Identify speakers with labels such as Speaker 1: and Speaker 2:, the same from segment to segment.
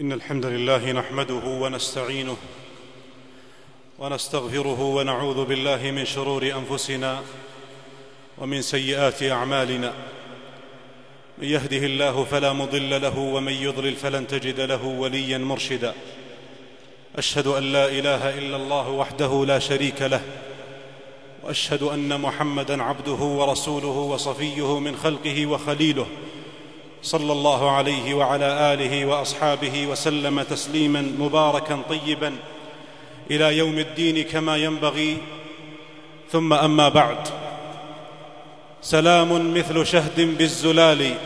Speaker 1: إن الحمد لله نحمده ونستعينه ونستغفره ونعوذ بالله من شرور أنفسنا ومن سيئات أعمالنا. من يهده الله فلا مضل له ومن يضلل فلن تجد له وليا مرشدا. أشهد أن لا إله إلا الله وحده لا شريك له، وأشهد أن محمدًا عبده ورسوله وصفيه من خلقه وخليله، صلى الله عليه وعلى آله وأصحابه وسلم تسليماً مباركاً طيباً إلى يوم الدين كما ينبغي. ثم أما بعد، سلام مثل شهد بالزلال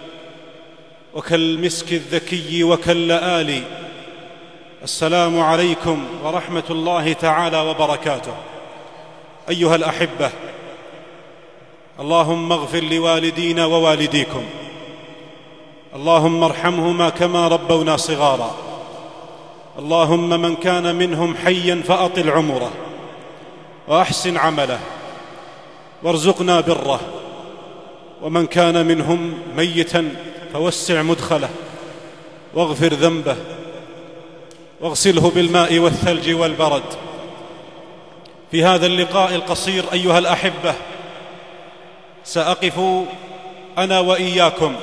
Speaker 1: وكالمسك الذكي وكاللآلي. السلام عليكم ورحمة الله تعالى وبركاته. أيها الأحبة، اللهم اغفر لوالدينا ووالديكم، اللهم ارحمهما كما ربونا صغارا. اللهم من كان منهم حيا فأطل عمره وأحسن عمله وارزقنا بره، ومن كان منهم ميتا فوسع مدخله واغفر ذنبه واغسله بالماء والثلج والبرد. في هذا اللقاء القصير أيها الأحبة، سأقف أنا وإياكم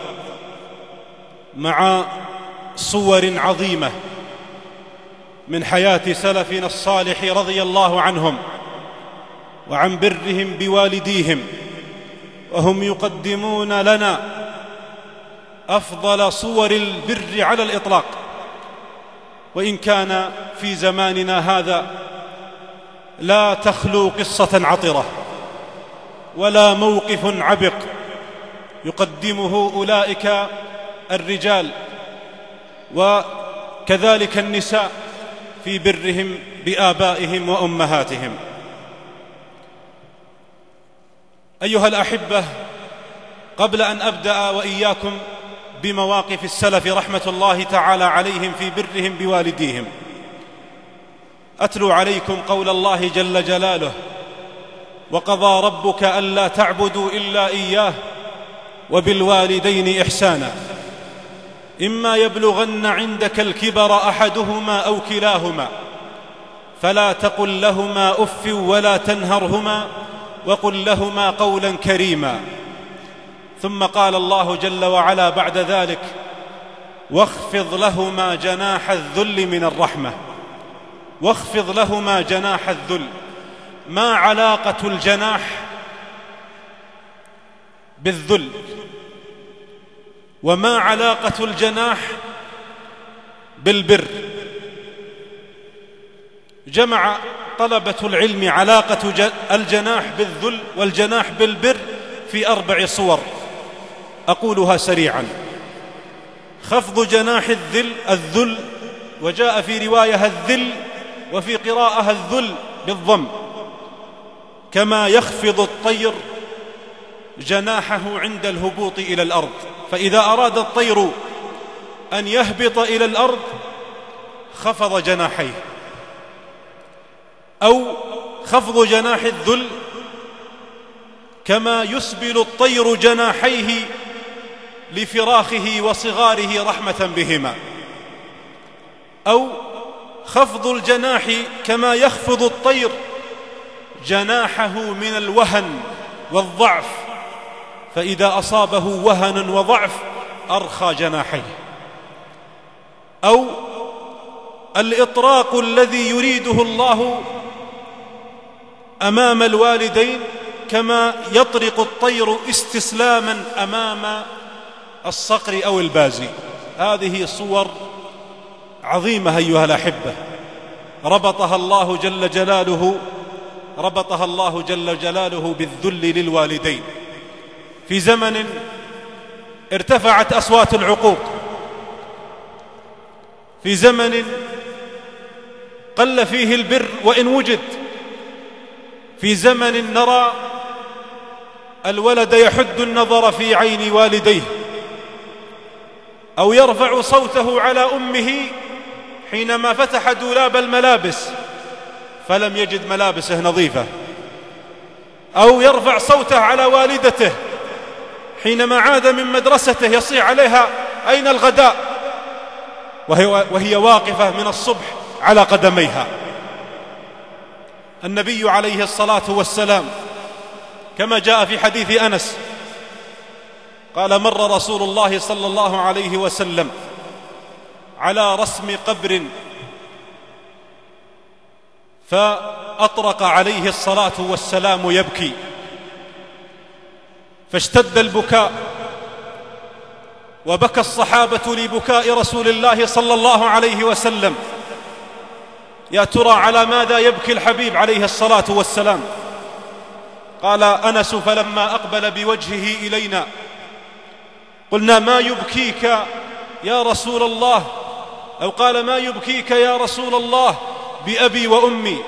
Speaker 1: مع صور عظيمة من حياة سلفنا الصالح رضي الله عنهم وعن برهم بوالديهم، وهم يقدمون لنا أفضل صور البر على الإطلاق. وإن كان في زماننا هذا لا تخلو قصة عطرة ولا موقف عبق يقدمه أولئك الرجال وكذلك النساء في برهم بآبائهم وأمهاتهم. أيها الأحبة، قبل أن أبدأ وإياكم بمواقف السلف رحمة الله تعالى عليهم في برهم بوالديهم، أتلو عليكم قول الله جل جلاله: وقضى ربك ألا تعبدوا إلا إياه وبالوالدين إحسانا إما يبلغن عندك الكبر أحدهما أو كلاهما فلا تقل لهما أف ولا تنهرهما وقل لهما قولا كريما. ثم قال الله جل وعلا بعد ذلك: واخفض لهما جناح الذل من الرحمة. واخفض لهما جناح الذل. ما علاقة الجناح بالذل؟ وما علاقة الجناح بالبر؟ جمع طلبة العلم علاقة الجناح بالذل والجناح بالبر في 4 صور، أقولها سريعا. خفض جناح الذل، وجاء في رواية الذل وفي قراءة الذل بالضم، كما يخفض الطير جناحه عند الهبوط إلى الأرض، فإذا أراد الطير أن يهبط إلى الأرض خفض جناحيه. أو خفض جناح الذل كما يسبل الطير جناحيه لفراخه وصغاره رحمة بهما. أو خفض الجناح كما يخفض الطير جناحه من الوهن والضعف، فإذا أصابه وهن وضعف أرخى جناحيه. أو الإطراق الذي يريده الله أمام الوالدين كما يطرق الطير استسلاما أمام الصقر أو البازي. هذه صور عظيمة أيها الأحبة، ربطها الله جل جلاله بالذل للوالدين في زمن ارتفعت أصوات العقوق، في زمن قل فيه البر وإن وجد، في زمن نرى الولد يحد النظر في عين والديه أو يرفع صوته على أمه حينما فتح دولاب الملابس فلم يجد ملابسه نظيفة، أو يرفع صوته على والدته حينما عاد من مدرسته يصيح عليها: أين الغداء؟ وهي واقفة من الصبح على قدميها. النبي عليه الصلاة والسلام كما جاء في حديث أنس قال: مر رسول الله صلى الله عليه وسلم على رسم قبر فأطرق عليه الصلاة والسلام يبكي، فاشتد البكاء، وبكى الصحابة لبكاء رسول الله صلى الله عليه وسلم. يا ترى على ماذا يبكي الحبيب عليه الصلاة والسلام؟ قال أنس: فلما أقبل بوجهه إلينا قلنا: ما يبكيك يا رسول الله؟ أو قال: ما يبكيك يا رسول الله بأبي وأمي؟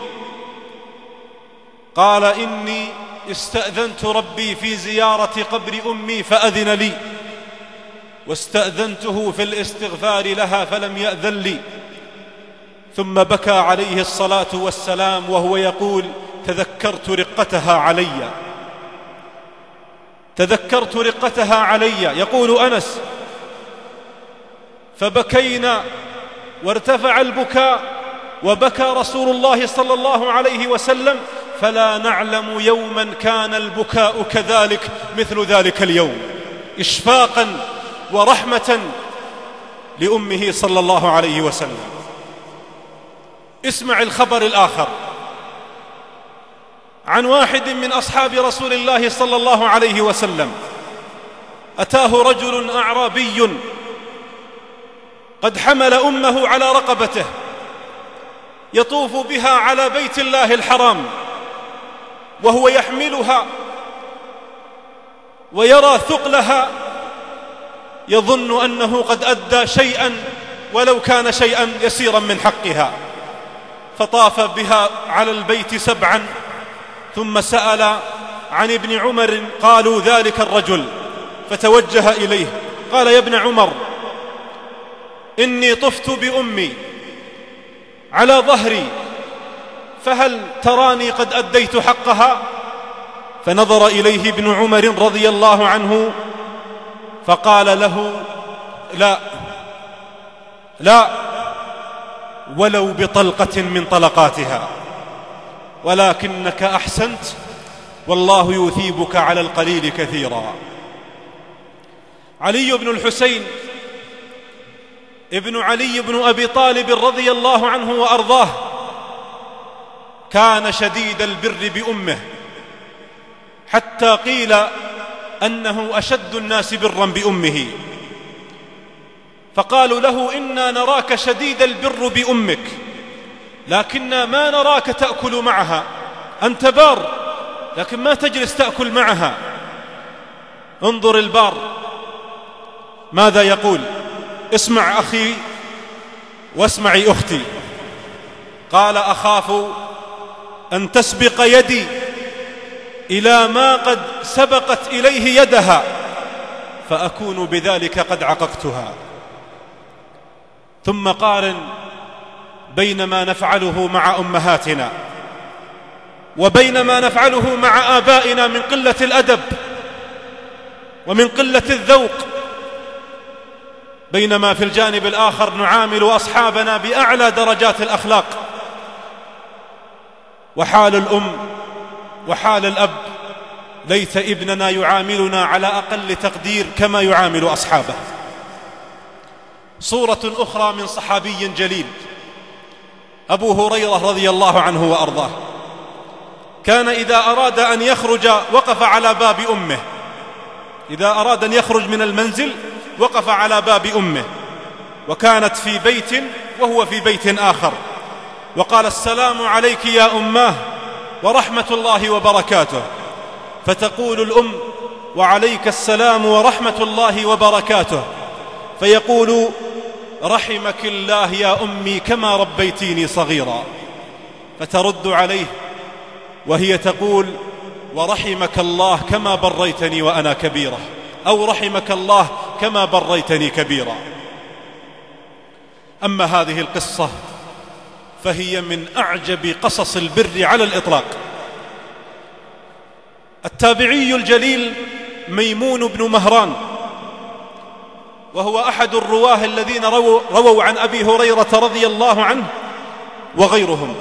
Speaker 1: قال: إني استأذنت ربي في زيارة قبر أمي فأذن لي، واستأذنته في الاستغفار لها فلم يأذن لي. ثم بكى عليه الصلاة والسلام وهو يقول: تذكرت رقتها علي، تذكرت رقتها علي. يقول أنس: فبكينا وارتفع البكاء وبكى رسول الله صلى الله عليه وسلم، فلا نعلم يوما كان البكاء كذلك مثل ذلك اليوم، إشفاقا ورحمة لأمه صلى الله عليه وسلم. اسمع الخبر الآخر عن واحد من أصحاب رسول الله صلى الله عليه وسلم. أتاه رجل أعرابي قد حمل أمه على رقبته يطوف بها على بيت الله الحرام، وهو يحملها ويرى ثقلها، يظن أنه قد أدى شيئا ولو كان شيئا يسيرا من حقها، فطاف بها على البيت 7 ثم سأل عن ابن عمر. قالوا: ذلك الرجل. فتوجه إليه قال: يا ابن عمر، إني طفت بأمي على ظهري، فهل تراني قد أديت حقها؟ فنظر إليه ابن عمر رضي الله عنه فقال له: لا ولو بطلقة من طلقاتها، ولكنك أحسنت، والله يثيبك على القليل كثيرا. علي بن الحسين ابن علي بن أبي طالب رضي الله عنه وأرضاه كان شديد البر بأمه، حتى قيل أنه أشد الناس برا بأمه، فقالوا له: إنا نراك شديد البر بأمك، لكننا ما نراك تأكل معها، أنت بار لكن ما تجلس تأكل معها. انظر البار ماذا يقول. اسمع أخي واسمعي أختي. قال: أخاف أن تسبق يدي إلى ما قد سبقت إليه يدها، فأكون بذلك قد عققتها. ثم قارن بين ما نفعله مع أمهاتنا وبين ما نفعله مع آبائنا من قلة الأدب ومن قلة الذوق، بينما في الجانب الآخر نعامل أصحابنا بأعلى درجات الأخلاق. وحال الأم وحال الأب ليت ابننا يعاملنا على أقل تقدير كما يعامل أصحابه. صورة أخرى من صحابي جليل أبو هريرة رضي الله عنه وأرضاه، كان إذا أراد أن يخرج وقف على باب أمه، إذا أراد أن يخرج من المنزل وقف على باب أمه، وكانت في بيت وهو في بيت آخر، وقال: السلام عليك يا أماه ورحمة الله وبركاته، فتقول الأم: وعليك السلام ورحمة الله وبركاته، فيقول: رحمك الله يا أمي كما ربيتيني صغيرا، فترد عليه وهي تقول: ورحمك الله كما بريتني وأنا كبيرة، أو رحمك الله كما بريتني كبيرا. أما هذه القصة فهي من أعجب قصص البر على الإطلاق. التابعي الجليل ميمون بن مهران وهو أحد الرواه الذين رووا عن أبي هريرة رضي الله عنه وغيرهم،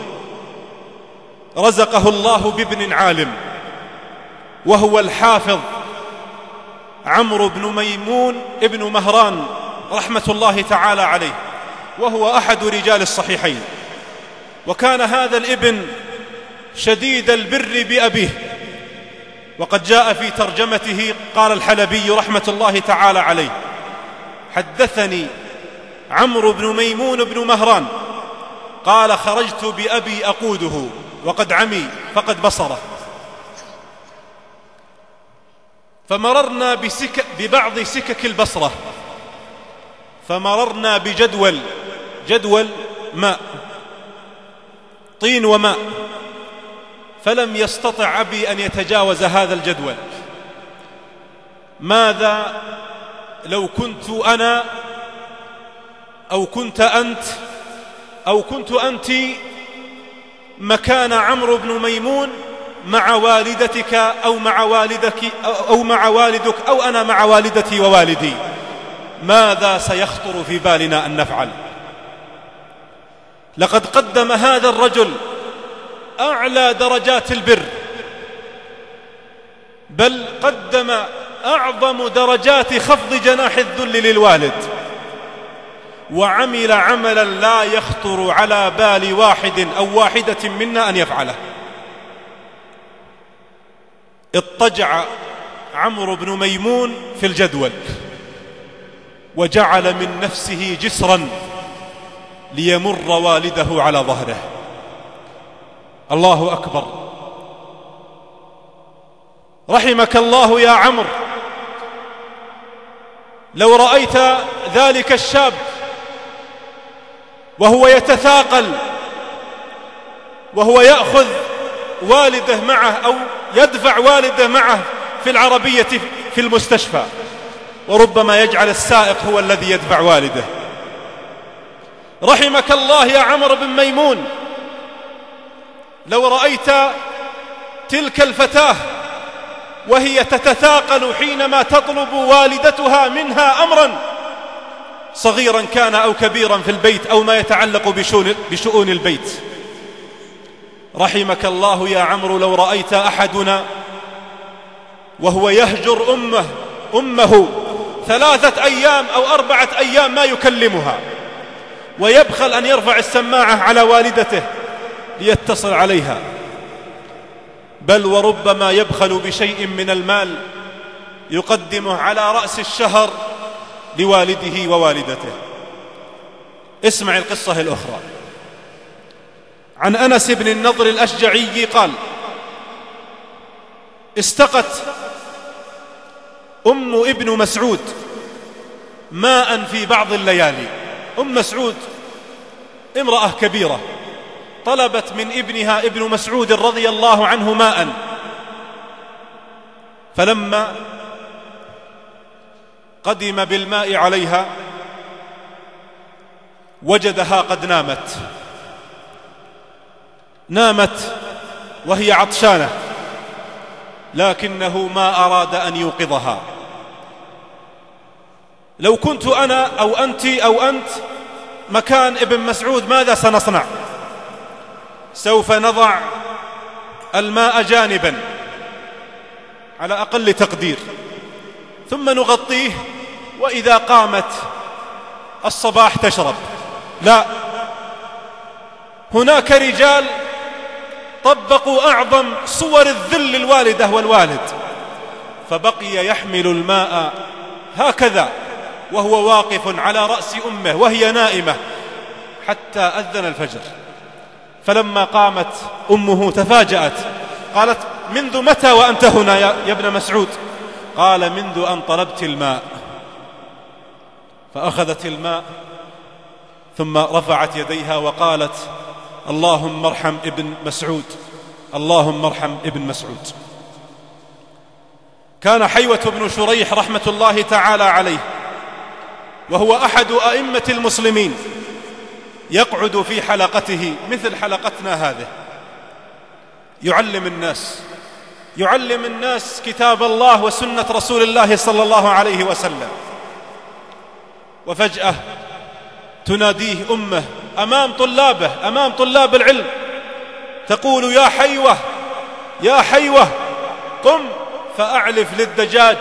Speaker 1: رزقه الله بابن عالم، وهو الحافظ عمرو بن ميمون ابن مهران رحمة الله تعالى عليه، وهو أحد رجال الصحيحين. وكان هذا الابن شديد البر بأبيه، وقد جاء في ترجمته قال الحلبي رحمة الله تعالى عليه: حدثني عمرو بن ميمون بن مهران قال: خرجت بأبي أقوده وقد عمي فقد بصره، فمررنا ببعض سكك البصرة، فمررنا جدول ماء، طين وماء، فلم يستطع أبي أن يتجاوز هذا الجدول. ماذا لو كنت أنا أو كنت أنت أو كنت أنت مكان عمرو بن ميمون مع والدتك أو مع والدك أو مع والدك أو أنا مع والدتي ووالدي، ماذا سيخطر في بالنا أن نفعل؟ لقد قدم هذا الرجل أعلى درجات البر، بل قدم أعظم درجات خفض جناح الذل للوالد، وعمل عملا لا يخطر على بال واحد أو واحدة منا أن يفعله. اضطجع عمرو بن ميمون في الجدول وجعل من نفسه جسرا ليمر والده على ظهره. الله أكبر. رحمك الله يا عمرو، لو رأيت ذلك الشاب وهو يتثاقل وهو يأخذ والده معه أو يدفع والده معه في العربية في المستشفى، وربما يجعل السائق هو الذي يدفع والده. رحمك الله يا عمرو بن ميمون، لو رأيت تلك الفتاة وهي تتثاقل حينما تطلب والدتها منها أمرا صغيرا كان أو كبيرا في البيت أو ما يتعلق بشؤون البيت. رحمك الله يا عمرو لو رأيت أحدنا وهو يهجر أمه 3 أيام أو 4 أيام ما يكلمها، ويبخل أن يرفع السماعة على والدته ليتصل عليها، بل وربما يبخل بشيء من المال يقدمه على رأس الشهر لوالده ووالدته. اسمع القصة الأخرى. عن أنس بن النضر الأشجعي قال: استقت أم ابن مسعود ماء في بعض الليالي. أم مسعود امرأة كبيرة، طلبت من ابنها ابن مسعود رضي الله عنه ماء، فلما قدم بالماء عليها وجدها قد نامت وهي عطشانة، لكنه ما أراد أن يوقظها. لو كنت أنا أو أنت أو أنت مكان ابن مسعود ماذا سنصنع؟ سوف نضع الماء جانبا على أقل تقدير، ثم نغطيه، وإذا قامت الصباح تشرب. لا، هناك رجال طبقوا أعظم صور الذل للوالدة والوالد، فبقي يحمل الماء هكذا وهو واقف على رأس أمه وهي نائمة حتى أذن الفجر. فلما قامت أمه تفاجأت، قالت: منذ متى وأنت هنا يا ابن مسعود؟ قال: منذ أن طلبت الماء. فأخذت الماء ثم رفعت يديها وقالت: اللهم ارحم ابن مسعود، اللهم ارحم ابن مسعود. كان حيوة بن شريح رحمة الله تعالى عليه، وهو أحد أئمة المسلمين، يقعد في حلقته مثل حلقتنا هذه، يعلم الناس كتاب الله وسنة رسول الله صلى الله عليه وسلم. وفجأة تناديه أمه أمام طلابه، أمام طلاب العلم، تقول يا حيوة يا حيوة قم فأعلف للدجاج.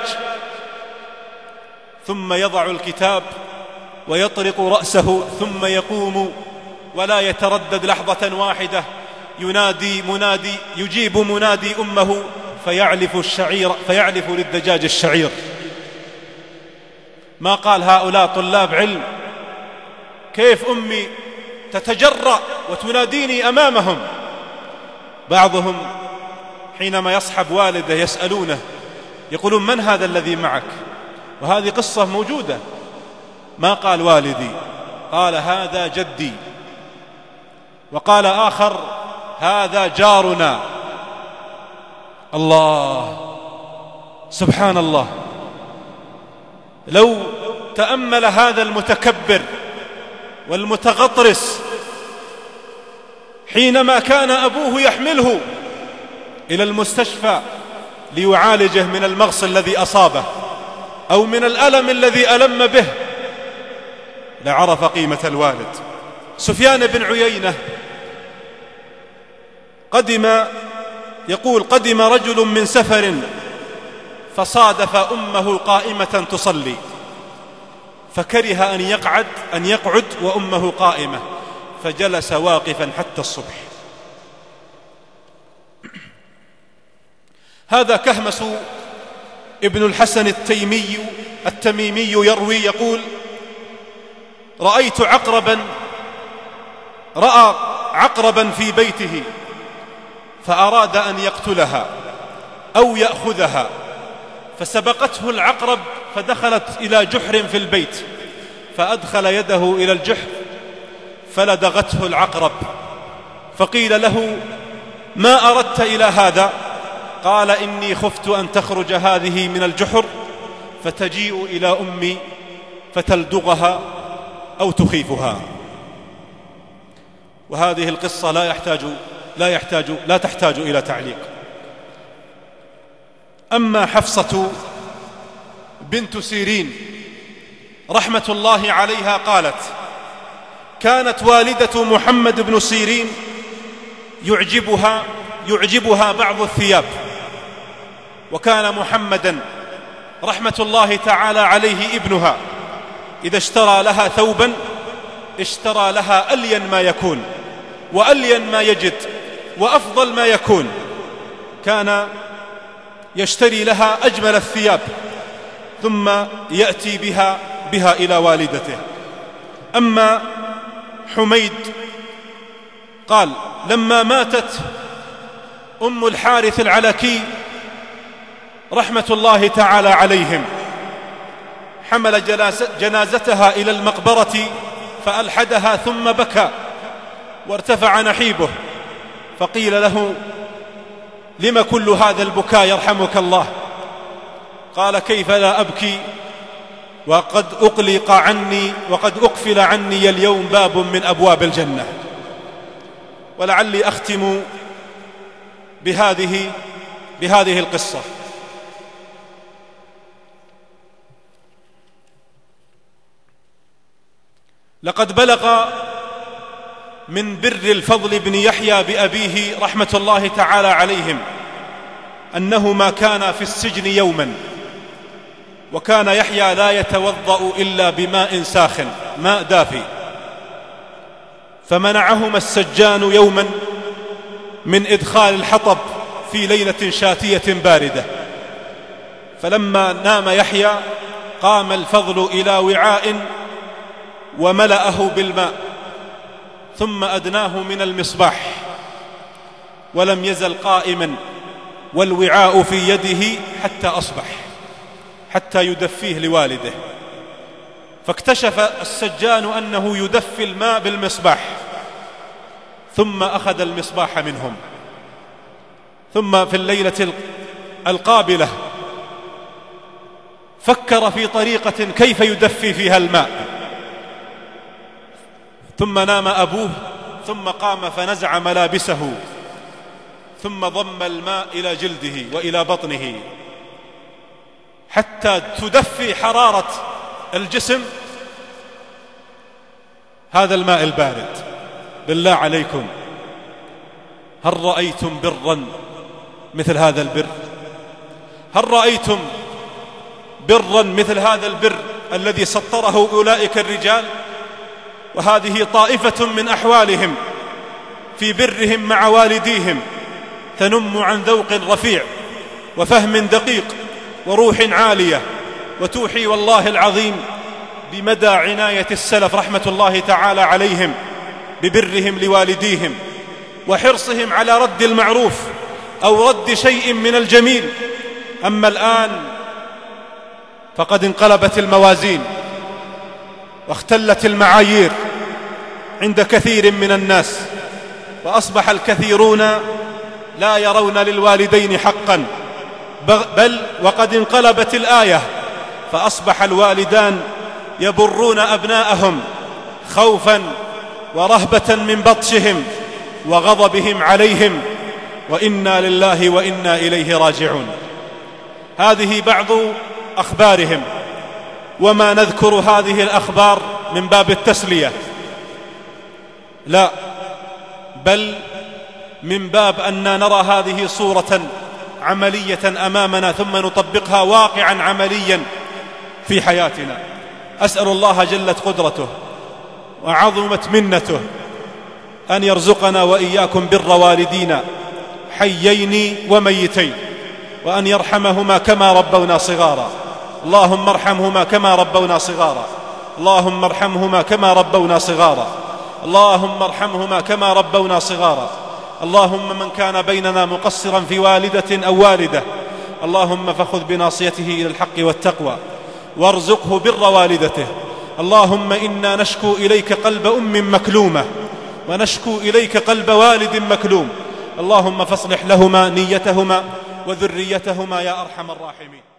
Speaker 1: ثم يضع الكتاب ويطرق رأسه ثم يقوم ولا يتردد لحظة واحدة، يجيب منادي أمه فيعلف للدجاج الشعير. ما قال هؤلاء طلاب علم، كيف أمي تتجرأ وتناديني أمامهم؟ بعضهم حينما يصحب والده يسألونه يقولون من هذا الذي معك؟ وهذه قصة موجودة. ما قال والدي، قال هذا جدي، وقال آخر هذا جارنا. الله سبحان الله. لو تأمل هذا المتكبر والمتغطرس حينما كان أبوه يحمله إلى المستشفى ليعالجه من المغص الذي أصابه أو من الألم الذي ألم به، لعرف قيمة الوالد. سفيان بن عيينة قدم رجل من سفر فصادف أمه قائمة تصلي، فكره أن يقعد وأمه قائمة، فجلس واقفا حتى الصبح. هذا كهمس ابن الحسن التميمي يروي يقول رأى عقربا في بيته فأراد أن يقتلها أو يأخذها، فسبقته العقرب فدخلت إلى جحر في البيت، فأدخل يده إلى الجحر فلدغته العقرب، فقيل له ما أردت إلى هذا؟ قال إني خفت أن تخرج هذه من الجحر فتجيء إلى أمي فتلدغها أو تخيفها. وهذه القصة لا تحتاج إلى تعليق. أما حفصة بنت سيرين رحمة الله عليها قالت كانت والدة محمد بن سيرين يعجبها بعض الثياب، وكان محمدا رحمة الله تعالى عليه ابنها إذا اشترى لها ثوبا اشترى لها ألين ما يكون وألين ما يجد وأفضل ما يكون، كان يشتري لها أجمل الثياب ثم يأتي بها إلى والدته. أما حميد قال لما ماتت أم الحارث العلكي رحمة الله تعالى عليهم حمل جنازتها إلى المقبرة فألحدها ثم بكى وارتفع نحيبه، فقيل له لم كل هذا البكاء يرحمك الله؟ قال كيف لا أبكي وقد أقفل عني اليوم باب من أبواب الجنة. ولعلي أختم بهذه القصة. لقد بلغ من بر الفضل بن يحيى بأبيه رحمة الله تعالى عليهم أنهما كانا في السجن يوما، وكان يحيى لا يتوضأ إلا بماء ساخن ماء دافي، فمنعهما السجان يوما من إدخال الحطب في ليلة شاتية باردة، فلما نام يحيى قام الفضل إلى وعاء وملأه بالماء ثم أدناه من المصباح، ولم يزل قائما والوعاء في يده حتى أصبح، حتى يدفيه لوالده. فاكتشف السجان أنه يدفي الماء بالمصباح، ثم أخذ المصباح منهم. ثم في الليلة القابلة فكر في طريقة كيف يدفي فيها الماء، ثم نام أبوه، ثم قام فنزع ملابسه، ثم ضم الماء إلى جلده وإلى بطنه حتى تدفي حرارة الجسم، هذا الماء البارد، بالله عليكم هل رأيتم برا مثل هذا البر؟ هل رأيتم برا مثل هذا البر الذي سطره أولئك الرجال؟ وهذه طائفة من أحوالهم في برهم مع والديهم تنم عن ذوق رفيع وفهم دقيق وروح عالية، وتوحي والله العظيم بمدى عناية السلف رحمة الله تعالى عليهم ببرهم لوالديهم وحرصهم على رد المعروف أو رد شيء من الجميل. أما الآن فقد انقلبت الموازين واختلت المعايير عند كثير من الناس، وأصبح الكثيرون لا يرون للوالدين حقا، بل وقد انقلبت الآية، فأصبح الوالدان يبرون أبناءهم خوفا ورهبة من بطشهم وغضبهم عليهم، وإنا لله وإنا إليه راجعون. هذه بعض أخبارهم، وما نذكر هذه الأخبار من باب التسلية، لا، بل من باب أننا نرى هذه صورة عملية أمامنا ثم نطبقها واقعا عمليا في حياتنا. أسأل الله جلت قدرته وعظمت منته أن يرزقنا وإياكم بر والدينا حيين وميتين، وأن يرحمهما كما ربونا صغارا. اللهم ارحمهما كما ربونا صغارا، اللهم ارحمهما كما ربونا صغارا، اللهم ارحمهما كما ربونا صغارا. اللهم من كان بيننا مقصرا في والدة أو والدة، اللهم فخذ بناصيته إلى الحق والتقوى وارزقه بر والدته. اللهم إنا نشكو إليك قلب أم مكلومة، ونشكو إليك قلب والد مكلوم. اللهم فاصلح لهما نيتهما وذريتهما يا أرحم الراحمين.